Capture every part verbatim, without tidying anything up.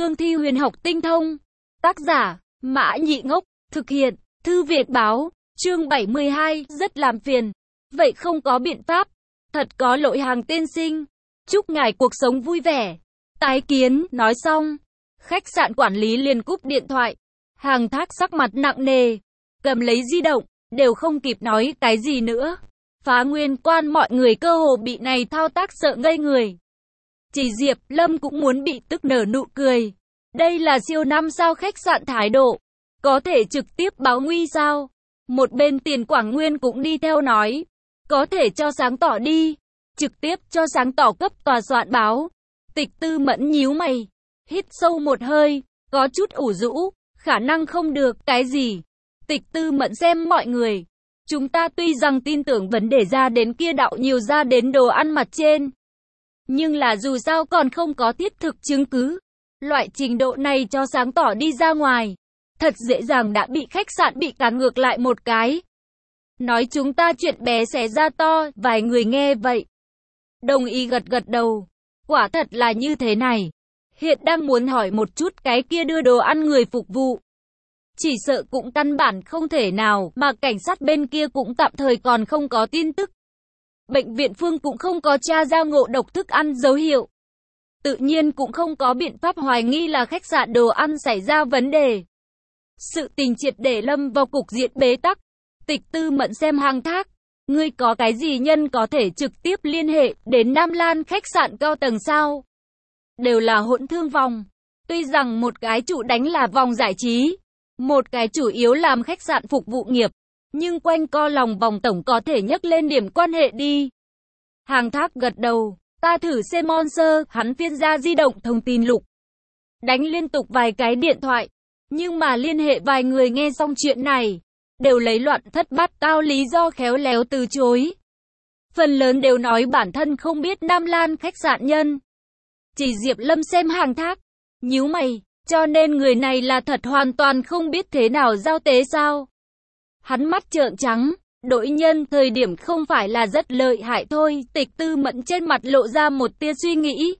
cương thi huyền học tinh thông. Tác giả, Mã Nhị Ngốc, thực hiện, Thư Việt Báo, chương bảy mươi hai, rất làm phiền. Vậy không có biện pháp. Thật có lỗi Hàng tiên sinh. Chúc ngài cuộc sống vui vẻ. Tái kiến, nói xong. Khách sạn quản lý liền cúp điện thoại. Hàng Thác sắc mặt nặng nề. Cầm lấy di động, đều không kịp nói cái gì nữa. Phá Nguyên Quan mọi người cơ hồ bị này thao tác sợ ngây người. Chỉ Diệp Lâm cũng muốn bị tức nở nụ cười. Đây là siêu năm sao khách sạn thái độ. Có thể trực tiếp báo nguy sao? Một bên Tiền Quảng Nguyên cũng đi theo nói. Có thể cho sáng tỏ đi. Trực tiếp cho sáng tỏ cấp tòa soạn báo. Tịch Tư Mẫn nhíu mày. Hít sâu một hơi. Có chút ủ rũ. Khả năng không được. Cái gì? Tịch Tư Mẫn xem mọi người. Chúng ta tuy rằng tin tưởng vấn đề ra đến kia đạo nhiều ra đến đồ ăn mặt trên. Nhưng là dù sao còn không có thiết thực chứng cứ. Loại trình độ này cho sáng tỏ đi ra ngoài. Thật dễ dàng đã bị khách sạn bị cản ngược lại một cái. Nói chúng ta chuyện bé xé ra to, vài người nghe vậy. Đồng ý gật gật đầu. Quả thật là như thế này. Hiện đang muốn hỏi một chút cái kia đưa đồ ăn người phục vụ. Chỉ sợ cũng căn bản không thể nào, mà cảnh sát bên kia cũng tạm thời còn không có tin tức. Bệnh viện Phương cũng không có tra ra ngộ độc thức ăn dấu hiệu. Tự nhiên cũng không có biện pháp hoài nghi là khách sạn đồ ăn xảy ra vấn đề. Sự tình triệt để lâm vào cục diện bế tắc. Tịch Tư Mẫn xem Hàng Thác. Ngươi có cái gì nhân có thể trực tiếp liên hệ đến Nam Lan khách sạn cao tầng sao? Đều là hỗn thương vòng. Tuy rằng một cái chủ đánh là vòng giải trí. Một cái chủ yếu làm khách sạn phục vụ nghiệp. Nhưng quanh co lòng vòng tổng có thể nhắc lên điểm quan hệ đi. Hàng Thác gật đầu. Ta thử xem Monster, hắn phiên ra di động thông tin lục. Đánh liên tục vài cái điện thoại. Nhưng mà liên hệ vài người nghe xong chuyện này. Đều lấy loạn thất bát cao lý do khéo léo từ chối. Phần lớn đều nói bản thân không biết Nam Lan khách sạn nhân. Chỉ Diệp Lâm xem Hàng Thác. Nhíu mày. Cho nên người này là thật hoàn toàn không biết thế nào giao tế sao. Hắn mắt trợn trắng. Đội nhân thời điểm không phải là rất lợi hại thôi. Tịch Tư Mẫn trên mặt lộ ra một tia suy nghĩ.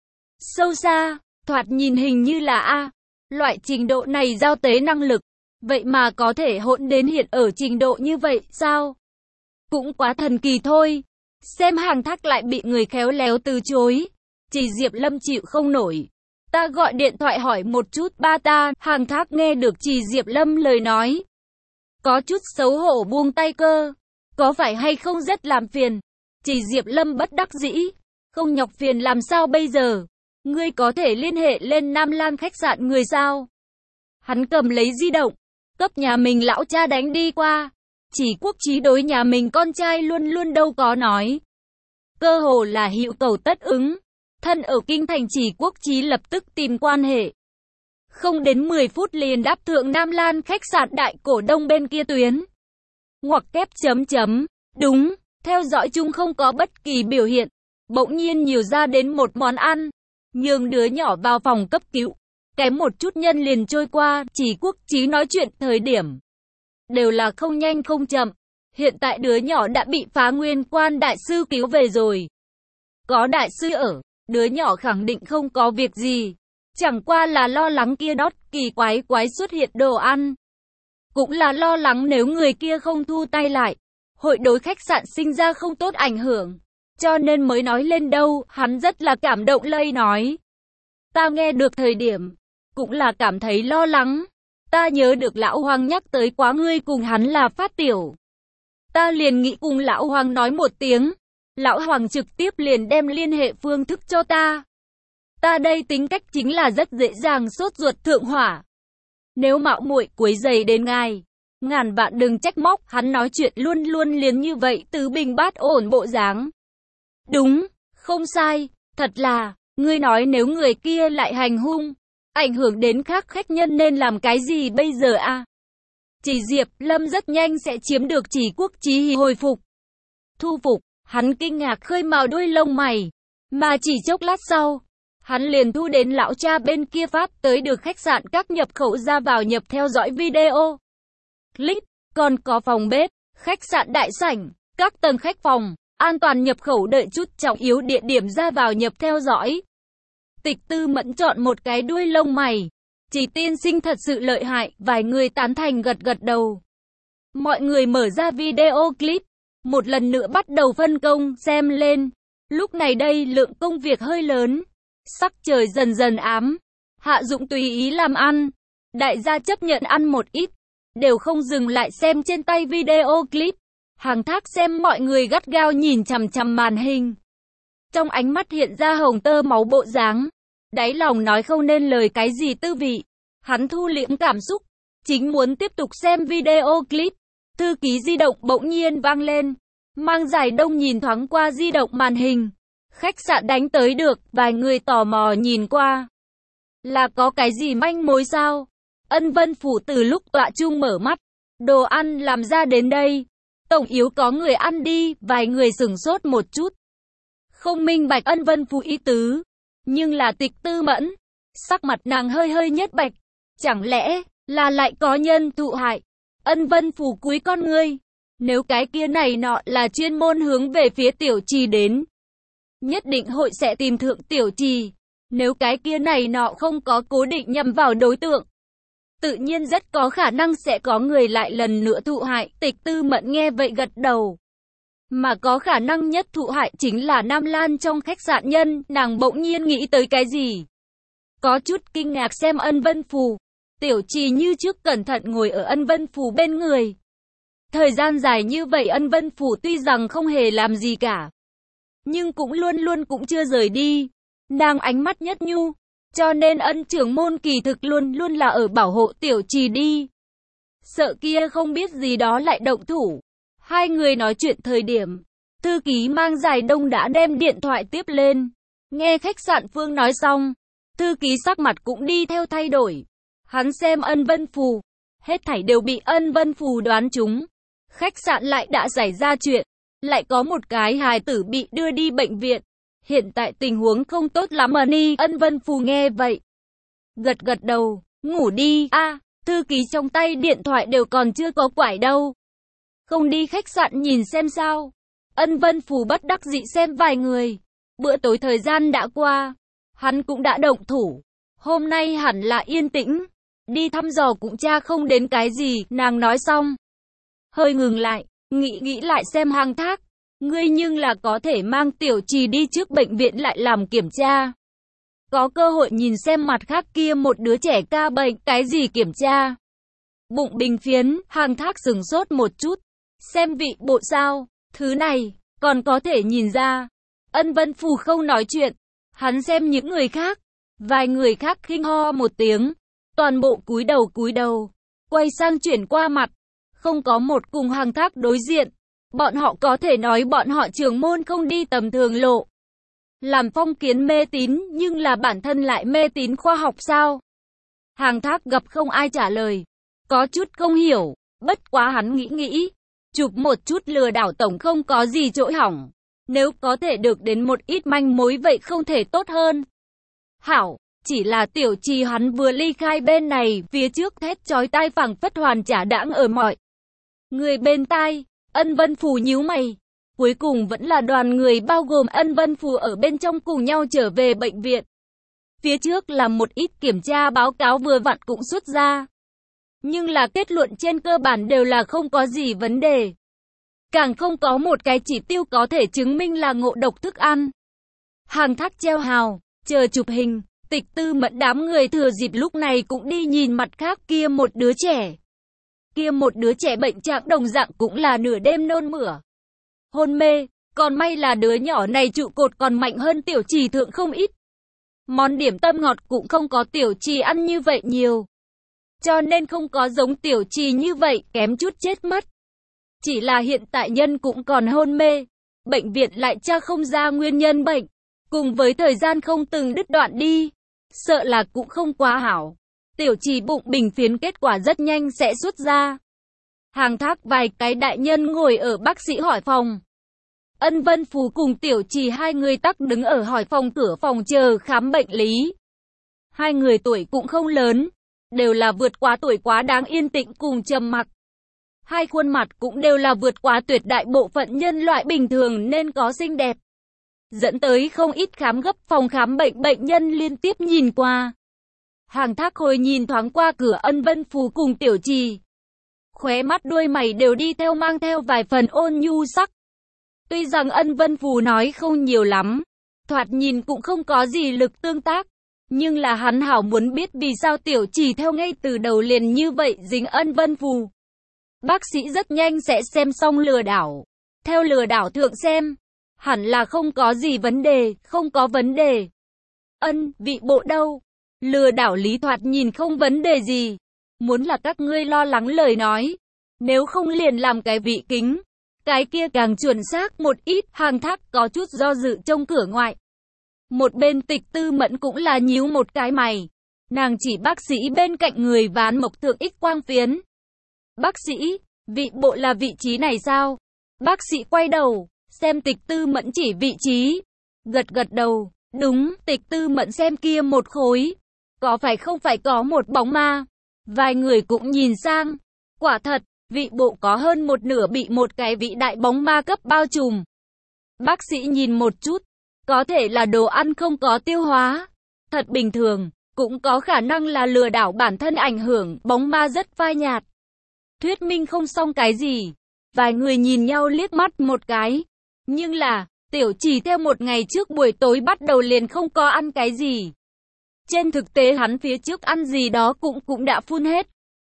Sâu xa. Thoạt nhìn hình như là A. Loại trình độ này giao tế năng lực. Vậy mà có thể hỗn đến hiện ở trình độ như vậy sao? Cũng quá thần kỳ thôi. Xem Hàng Thác lại bị người khéo léo từ chối. Chỉ Diệp Lâm chịu không nổi. Ta gọi điện thoại hỏi một chút ba ta. Hàng Thác nghe được Chỉ Diệp Lâm lời nói. Có chút xấu hổ buông tay cơ. Có phải hay không rất làm phiền? Chỉ Diệp Lâm bất đắc dĩ. Không nhọc phiền làm sao bây giờ? Ngươi có thể liên hệ lên Nam Lan khách sạn người sao? Hắn cầm lấy di động. Cấp nhà mình lão cha đánh đi qua. Chỉ Quốc Chí đối nhà mình con trai luôn luôn đâu có nói. Cơ hồ là hữu cầu tất ứng. Thân ở kinh thành Chỉ Quốc Chí lập tức tìm quan hệ. Không đến mười phút liền đáp thượng Nam Lan khách sạn đại cổ đông bên kia tuyến. Ngoặc kép chấm chấm. Đúng, theo dõi chung không có bất kỳ biểu hiện. Bỗng nhiên nhiều ra đến một món ăn. Nhường đứa nhỏ vào phòng cấp cứu. Kém một chút nhân liền trôi qua. Chỉ Quốc Chí nói chuyện thời điểm. Đều là không nhanh không chậm. Hiện tại đứa nhỏ đã bị Phá Nguyên Quan đại sư cứu về rồi. Có đại sư ở. Đứa nhỏ khẳng định không có việc gì. Chẳng qua là lo lắng kia đót kỳ quái quái xuất hiện đồ ăn. Cũng là lo lắng nếu người kia không thu tay lại. Hội đối khách sạn sinh ra không tốt ảnh hưởng. Cho nên mới nói lên đâu. Hắn rất là cảm động lây nói. Ta nghe được thời điểm. Cũng là cảm thấy lo lắng. Ta nhớ được lão Hoàng nhắc tới quá ngươi cùng hắn là phát tiểu. Ta liền nghĩ cùng lão Hoàng nói một tiếng. Lão Hoàng trực tiếp liền đem liên hệ phương thức cho ta. Ta đây tính cách chính là rất dễ dàng sốt ruột thượng hỏa. Nếu mạo muội quấy rầy đến ngài, ngàn vạn đừng trách móc. Hắn nói chuyện luôn luôn liền như vậy, tứ bình bát ổn bộ dáng. Đúng, không sai, thật là, ngươi nói nếu người kia lại hành hung, ảnh hưởng đến khác khách nhân nên làm cái gì bây giờ a? À? Chỉ Diệp Lâm rất nhanh sẽ chiếm được Chỉ Quốc Chí hồi phục. Thu phục, hắn kinh ngạc khơi mào đuôi lông mày, mà chỉ chốc lát sau, hắn liền thu đến lão cha bên kia phát tới được khách sạn các nhập khẩu ra vào nhập theo dõi video. Click, còn có phòng bếp, khách sạn đại sảnh, các tầng khách phòng, an toàn nhập khẩu đợi chút trọng yếu địa điểm ra vào nhập theo dõi. Tịch Tư Mẫn chọn một cái đuôi lông mày. Chỉ tiên sinh thật sự lợi hại, vài người tán thành gật gật đầu. Mọi người mở ra video clip, một lần nữa bắt đầu phân công, xem lên. Lúc này đây lượng công việc hơi lớn, sắc trời dần dần ám. Hạ Dũng tùy ý làm ăn, đại gia chấp nhận ăn một ít, đều không dừng lại xem trên tay video clip. Hàng Thác xem mọi người gắt gao nhìn chằm chằm màn hình. Trong ánh mắt hiện ra hồng tơ máu bộ dáng. Đáy lòng nói không nên lời cái gì tư vị. Hắn thu liễm cảm xúc, chính muốn tiếp tục xem video clip. Thư ký di động bỗng nhiên vang lên. Mang Giải Đông nhìn thoáng qua di động màn hình. Khách sạn đánh tới được, vài người tò mò nhìn qua. Là có cái gì manh mối sao? Ân Vân Phủ từ lúc tọa chung mở mắt. Đồ ăn làm ra đến đây. Tổng yếu có người ăn đi, vài người sửng sốt một chút. Không minh bạch Ân Vân Phủ ý tứ. Nhưng là Tịch Tư Mẫn. Sắc mặt nàng hơi hơi nhất bạch. Chẳng lẽ là lại có nhân thụ hại? Ân Vân Phủ cúi con ngươi. Nếu cái kia này nọ là chuyên môn hướng về phía Tiểu Trì đến, nhất định hội sẽ tìm thượng Tiểu Trì. Nếu cái kia này nọ không có cố định nhằm vào đối tượng, tự nhiên rất có khả năng sẽ có người lại lần nữa thụ hại. Tịch Tư Mẫn nghe vậy gật đầu. Mà có khả năng nhất thụ hại chính là Nam Lan trong khách sạn nhân. Nàng bỗng nhiên nghĩ tới cái gì, có chút kinh ngạc xem Ân Vân Phù. Tiểu Trì như trước cẩn thận ngồi ở Ân Vân Phù bên người. Thời gian dài như vậy Ân Vân Phủ tuy rằng không hề làm gì cả, nhưng cũng luôn luôn cũng chưa rời đi. Nàng ánh mắt nhất nhu, cho nên Ân trưởng môn kỳ thực luôn luôn là ở bảo hộ Tiểu Trì đi. Sợ kia không biết gì đó lại động thủ. Hai người nói chuyện thời điểm, thư ký Mang Giải Đông đã đem điện thoại tiếp lên. Nghe khách sạn Phương nói xong, thư ký sắc mặt cũng đi theo thay đổi. Hắn xem Ân Vân Phù, hết thảy đều bị Ân Vân Phù đoán trúng. Khách sạn lại đã xảy ra chuyện, lại có một cái hài tử bị đưa đi bệnh viện. Hiện tại tình huống không tốt lắm mà ni. Ân Vân Phù nghe vậy, gật gật đầu, ngủ đi. A, à, thư ký trong tay điện thoại đều còn chưa có quải đâu. Không đi khách sạn nhìn xem sao? Ân Vân Phù bất đắc dĩ xem vài người. Bữa tối thời gian đã qua, hắn cũng đã động thủ. Hôm nay hẳn là yên tĩnh, đi thăm dò cũng tra không đến cái gì. Nàng nói xong, hơi ngừng lại, nghĩ nghĩ lại xem Hàng Thác. Ngươi nhưng là có thể mang Tiểu Trì đi trước bệnh viện lại làm kiểm tra. Có cơ hội nhìn xem mặt khác kia một đứa trẻ ca bệnh, cái gì kiểm tra? Bụng bình phiến, Hàng Thác sửng sốt một chút. Xem vị bộ sao, thứ này, còn có thể nhìn ra. Ân Vân Phù không nói chuyện, hắn xem những người khác. Vài người khác khinh ho một tiếng, toàn bộ cúi đầu cúi đầu, quay sang chuyển qua mặt. Không có một cùng Hàng Thác đối diện. Bọn họ có thể nói bọn họ trưởng môn không đi tầm thường lộ. Làm phong kiến mê tín nhưng là bản thân lại mê tín khoa học sao? Hàng Thác gặp không ai trả lời. Có chút không hiểu, bất quá hắn nghĩ nghĩ. Chụp một chút lừa đảo tổng không có gì chỗ hỏng. Nếu có thể được đến một ít manh mối vậy không thể tốt hơn. Hảo, chỉ là Tiểu Trì hắn vừa ly khai bên này, phía trước thét chói tai phảng phất hoàn trả đãng ở mọi người bên tai. Ân Vân Phù nhíu mày. Cuối cùng vẫn là đoàn người bao gồm Ân Vân Phù ở bên trong cùng nhau trở về bệnh viện. Phía trước là một ít kiểm tra báo cáo vừa vặn cũng xuất ra. Nhưng là kết luận trên cơ bản đều là không có gì vấn đề. Càng không có một cái chỉ tiêu có thể chứng minh là ngộ độc thức ăn. Hàng Thác treo hào, chờ chụp hình. Tịch Tư Mẫn đám người thừa dịp lúc này cũng đi nhìn mặt khác kia một đứa trẻ. Kia một đứa trẻ bệnh trạng đồng dạng cũng là nửa đêm nôn mửa, hôn mê, còn may là đứa nhỏ này trụ cột còn mạnh hơn Tiểu Trì thượng không ít. Món điểm tâm ngọt cũng không có Tiểu Trì ăn như vậy nhiều, cho nên không có giống Tiểu Trì như vậy kém chút chết mất. Chỉ là hiện tại nhân cũng còn hôn mê, bệnh viện lại tra không ra nguyên nhân bệnh, cùng với thời gian không từng đứt đoạn đi, sợ là cũng không quá hảo. Tiểu Trì bụng bình phiến kết quả rất nhanh sẽ xuất ra. Hàng Thác vài cái đại nhân ngồi ở bác sĩ hỏi phòng. Ân Vân Phù cùng Tiểu Trì hai người tắc đứng ở hỏi phòng cửa phòng chờ khám bệnh lý. Hai người tuổi cũng không lớn, đều là vượt quá tuổi quá đáng yên tĩnh cùng trầm mặc. Hai khuôn mặt cũng đều là vượt quá tuyệt đại bộ phận nhân loại bình thường nên có xinh đẹp. dẫn tới không ít khám gấp phòng khám bệnh bệnh nhân liên tiếp nhìn qua. Hàng Thác hồi nhìn thoáng qua cửa Ân Vân Phù cùng Tiểu Trì. Khóe mắt đuôi mày đều đi theo mang theo vài phần ôn nhu sắc. Tuy rằng Ân Vân Phù nói không nhiều lắm, thoạt nhìn cũng không có gì lực tương tác, nhưng là hắn hảo muốn biết vì sao Tiểu Trì theo ngay từ đầu liền như vậy dính Ân Vân Phù. Bác sĩ rất nhanh sẽ xem xong lừa đảo. Theo lừa đảo thượng xem, hẳn là không có gì vấn đề, không có vấn đề. Ân, vị bộ đâu? Lừa đảo lý thoạt nhìn không vấn đề gì. Muốn là các ngươi lo lắng lời nói. Nếu không liền làm cái vị kính. Cái kia càng chuẩn xác một ít. Hàng Thác có chút do dự trông cửa ngoại. Một bên Tịch Tư Mẫn cũng là nhíu một cái mày. Nàng chỉ bác sĩ bên cạnh người ván mộc thượng ích quang phiến. Bác sĩ, vị bộ là vị trí này sao? Bác sĩ quay đầu, xem Tịch Tư Mẫn chỉ vị trí. Gật gật đầu, đúng, Tịch Tư Mẫn xem kia một khối. Có phải không phải có một bóng ma? Vài người cũng nhìn sang. Quả thật, vị bộ có hơn một nửa bị một cái vị đại bóng ma cấp bao trùm. Bác sĩ nhìn một chút, có thể là đồ ăn không có tiêu hóa. Thật bình thường, cũng có khả năng là lừa đảo bản thân ảnh hưởng, bóng ma rất phai nhạt. Thuyết minh không xong cái gì. Vài người nhìn nhau liếc mắt một cái. Nhưng là, Tiểu Trì theo một ngày trước buổi tối bắt đầu liền không có ăn cái gì. Trên thực tế hắn phía trước ăn gì đó cũng cũng đã phun hết.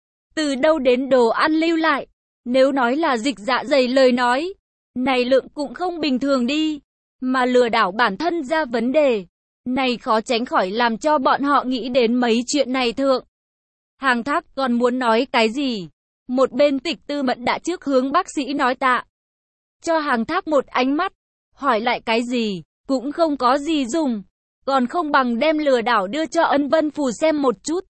Từ đâu đến đồ ăn lưu lại. Nếu nói là dịch dạ dày lời nói, này lượng cũng không bình thường đi. Mà lừa đảo bản thân ra vấn đề. Này khó tránh khỏi làm cho bọn họ nghĩ đến mấy chuyện này thượng. Hàng Thác còn muốn nói cái gì? Một bên Tịch Tư Mẫn đã trước hướng bác sĩ nói tạ. Cho Hàng Thác một ánh mắt. Hỏi lại cái gì? Cũng không có gì dùng. Còn không bằng đem lừa đảo đưa cho Ân Vân Phù xem một chút.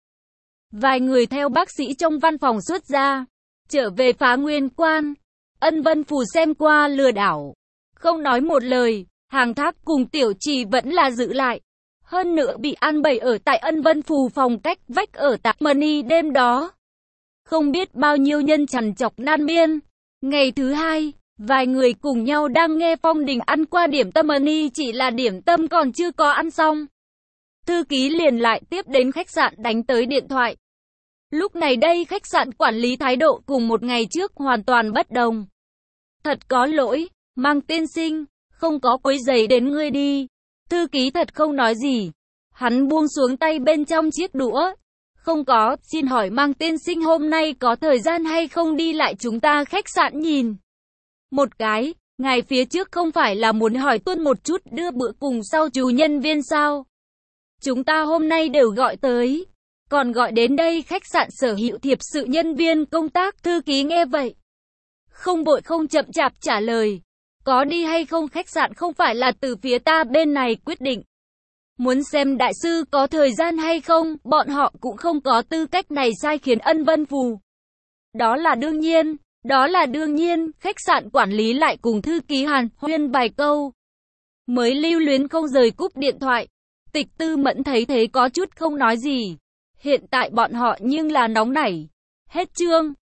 Vài người theo bác sĩ trong văn phòng xuất ra. Trở về Phá Nguyên Quan. Ân Vân Phù xem qua lừa đảo. Không nói một lời. Hàng Thác cùng Tiểu Trì vẫn là giữ lại. Hơn nữa bị an bày ở tại Ân Vân Phù phòng cách vách ở tại Mani đêm đó. Không biết bao nhiêu nhân trằn trọc nan miên. Ngày thứ hai, vài người cùng nhau đang nghe Phong Đình ăn qua điểm tâm Mani, chỉ là điểm tâm còn chưa có ăn xong. Thư ký liền lại tiếp đến khách sạn đánh tới điện thoại. Lúc này đây khách sạn quản lý thái độ cùng một ngày trước hoàn toàn bất đồng. Thật có lỗi, Mang tiên sinh, không có quấy rầy đến ngươi đi. Thư ký thật không nói gì. Hắn buông xuống tay bên trong chiếc đũa. Không có, xin hỏi Mang tiên sinh hôm nay có thời gian hay không đi lại chúng ta khách sạn nhìn. Một cái, ngài phía trước không phải là muốn hỏi tuân một chút đưa bữa cùng sau chú nhân viên sao? Chúng ta hôm nay đều gọi tới. Còn gọi đến đây khách sạn sở hữu thiệp sự nhân viên công tác. Thư ký nghe vậy. Không vội không chậm chạp trả lời. Có đi hay không khách sạn không phải là từ phía ta bên này quyết định. Muốn xem đại sư có thời gian hay không, bọn họ cũng không có tư cách này sai khiến Ân Vân Phù. Đó là đương nhiên, đó là đương nhiên, khách sạn quản lý lại cùng thư ký hàn huyên vài câu. Mới lưu luyến không rời cúp điện thoại. Tịch Tư Mẫn thấy thế có chút không nói gì. Hiện tại bọn họ nhưng là nóng nảy. Hết chương.